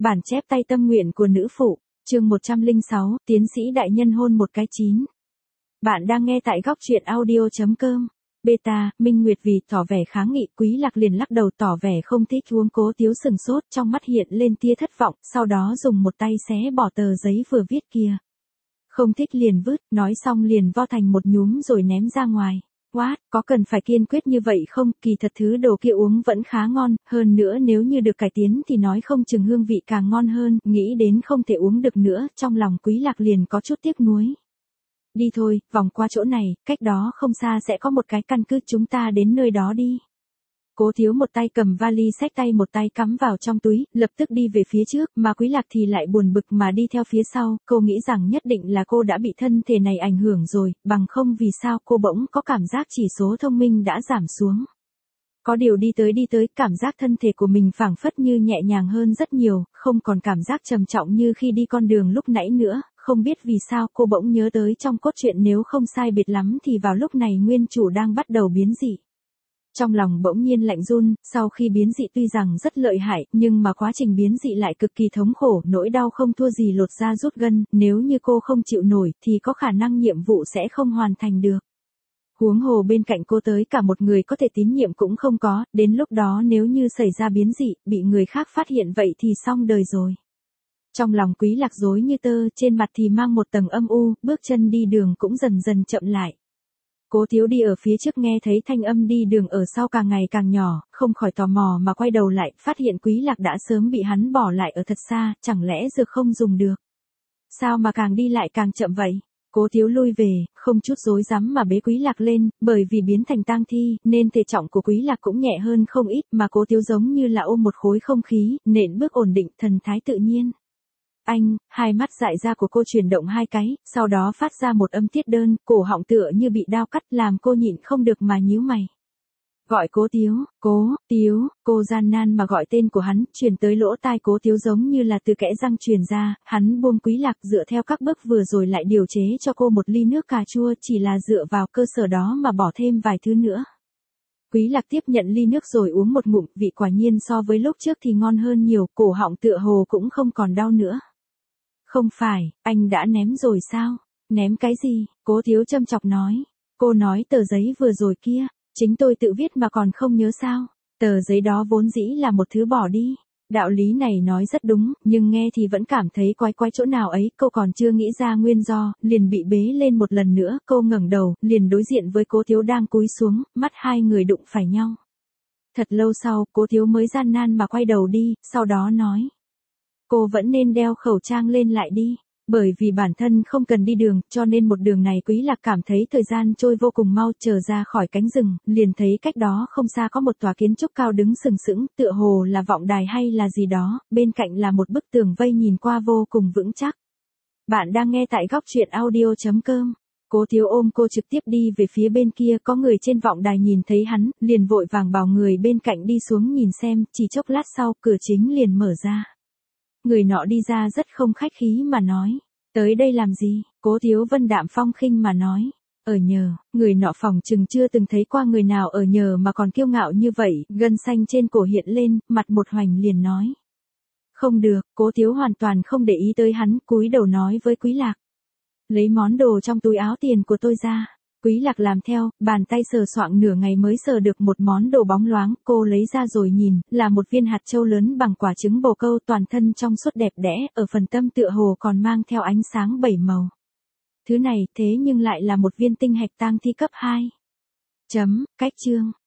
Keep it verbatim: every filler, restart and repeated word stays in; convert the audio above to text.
Bản chép tay tâm nguyện của nữ phụ, chương một trăm lẻ sáu, tiến sĩ đại nhân hôn một cái chín. Bạn đang nghe tại góc truyện audio chấm com. Beta, Minh Nguyệt vì tỏ vẻ kháng nghị, Quý Lạc liền lắc đầu tỏ vẻ không thích uống. Cố Tiếu sừng sốt, trong mắt hiện lên tia thất vọng, sau đó dùng một tay xé bỏ tờ giấy vừa viết kia. Không thích liền vứt, nói xong liền vo thành một nhúm rồi ném ra ngoài. What, có cần phải kiên quyết như vậy không? Kỳ thật thứ đồ kia uống vẫn khá ngon, hơn nữa nếu như được cải tiến thì nói không chừng hương vị càng ngon hơn. Nghĩ đến không thể uống được nữa, trong lòng Quý Lạc liền có chút tiếc nuối. Đi thôi, vòng qua chỗ này, cách đó không xa sẽ có một cái căn cứ, chúng ta đến nơi đó đi. Cố Thiếu một tay cầm vali xách tay một tay cắm vào trong túi, lập tức đi về phía trước, mà Quý Lạc thì lại buồn bực mà đi theo phía sau. Cô nghĩ rằng nhất định là cô đã bị thân thể này ảnh hưởng rồi, bằng không vì sao cô bỗng có cảm giác chỉ số thông minh đã giảm xuống. Có điều đi tới đi tới, cảm giác thân thể của mình phảng phất như nhẹ nhàng hơn rất nhiều, không còn cảm giác trầm trọng như khi đi con đường lúc nãy nữa. Không biết vì sao cô bỗng nhớ tới trong cốt truyện, nếu không sai biệt lắm thì vào lúc này nguyên chủ đang bắt đầu biến dị. Trong lòng bỗng nhiên lạnh run, sau khi biến dị tuy rằng rất lợi hại, nhưng mà quá trình biến dị lại cực kỳ thống khổ, nỗi đau không thua gì lột da rút gân, nếu như cô không chịu nổi thì có khả năng nhiệm vụ sẽ không hoàn thành được. Huống hồ bên cạnh cô tới cả một người có thể tín nhiệm cũng không có, đến lúc đó nếu như xảy ra biến dị, bị người khác phát hiện vậy thì xong đời rồi. Trong lòng Quý Lạc rối như tơ, trên mặt thì mang một tầng âm u, bước chân đi đường cũng dần dần chậm lại. Cố Thiếu đi ở phía trước nghe thấy thanh âm đi đường ở sau càng ngày càng nhỏ, không khỏi tò mò mà quay đầu lại, phát hiện Quý Lạc đã sớm bị hắn bỏ lại ở thật xa, chẳng lẽ dược không dùng được. Sao mà càng đi lại càng chậm vậy? Cố Thiếu lui về, không chút rối rắm mà bế Quý Lạc lên, bởi vì biến thành tang thi, nên thể trọng của Quý Lạc cũng nhẹ hơn không ít, mà Cố Thiếu giống như là ôm một khối không khí, nện bước ổn định, thần thái tự nhiên. Anh, hai mắt dại ra của cô chuyển động hai cái, sau đó phát ra một âm tiết đơn, cổ họng tựa như bị đao cắt, làm cô nhịn không được mà nhíu mày. Gọi Cố Tiếu, Cố, Tiếu, cô gian nan mà gọi tên của hắn, truyền tới lỗ tai Cố Tiếu giống như là từ kẽ răng truyền ra, hắn buông Quý Lạc dựa theo các bước vừa rồi lại điều chế cho cô một ly nước cà chua, chỉ là dựa vào cơ sở đó mà bỏ thêm vài thứ nữa. Quý Lạc tiếp nhận ly nước rồi uống một ngụm, vị quả nhiên so với lúc trước thì ngon hơn nhiều, cổ họng tựa hồ cũng không còn đau nữa. Không phải, anh đã ném rồi sao? Ném cái gì? Cố Thiếu châm chọc nói. Cô nói tờ giấy vừa rồi kia, chính tôi tự viết mà còn không nhớ sao? Tờ giấy đó vốn dĩ là một thứ bỏ đi. Đạo lý này nói rất đúng, nhưng nghe thì vẫn cảm thấy quái quái chỗ nào ấy, cô còn chưa nghĩ ra nguyên do, liền bị bế lên một lần nữa, cô ngẩng đầu, liền đối diện với Cố Thiếu đang cúi xuống, mắt hai người đụng phải nhau. Thật lâu sau, Cố Thiếu mới gian nan mà quay đầu đi, sau đó nói. Cô vẫn nên đeo khẩu trang lên lại đi, bởi vì bản thân không cần đi đường, cho nên một đường này Quý Lạc cảm thấy thời gian trôi vô cùng mau. Trở ra khỏi cánh rừng, liền thấy cách đó không xa có một tòa kiến trúc cao đứng sừng sững, tựa hồ là vọng đài hay là gì đó, bên cạnh là một bức tường vây nhìn qua vô cùng vững chắc. Bạn đang nghe tại góc truyện audio chấm com. Cố Thiếu ôm cô trực tiếp đi về phía bên kia, có người trên vọng đài nhìn thấy hắn, liền vội vàng bảo người bên cạnh đi xuống nhìn xem, chỉ chốc lát sau, cửa chính liền mở ra. Người nọ đi ra rất không khách khí mà nói, tới đây làm gì? Cố Thiếu vân đạm phong khinh mà nói, ở nhờ. Người nọ phòng chừng chưa từng thấy qua người nào ở nhờ mà còn kiêu ngạo như vậy, gân xanh trên cổ hiện lên, mặt một hoành liền nói. Không được, Cố Thiếu hoàn toàn không để ý tới hắn, cúi đầu nói với Quý Lạc. Lấy món đồ trong túi áo tiền của tôi ra. Quý Lạc làm theo, bàn tay sờ soạng nửa ngày mới sờ được một món đồ bóng loáng, cô lấy ra rồi nhìn, là một viên hạt châu lớn bằng quả trứng bồ câu, toàn thân trong suốt đẹp đẽ, ở phần tâm tựa hồ còn mang theo ánh sáng bảy màu. Thứ này thế nhưng lại là một viên tinh hạch tang thi cấp hai. Chấm, cách chương.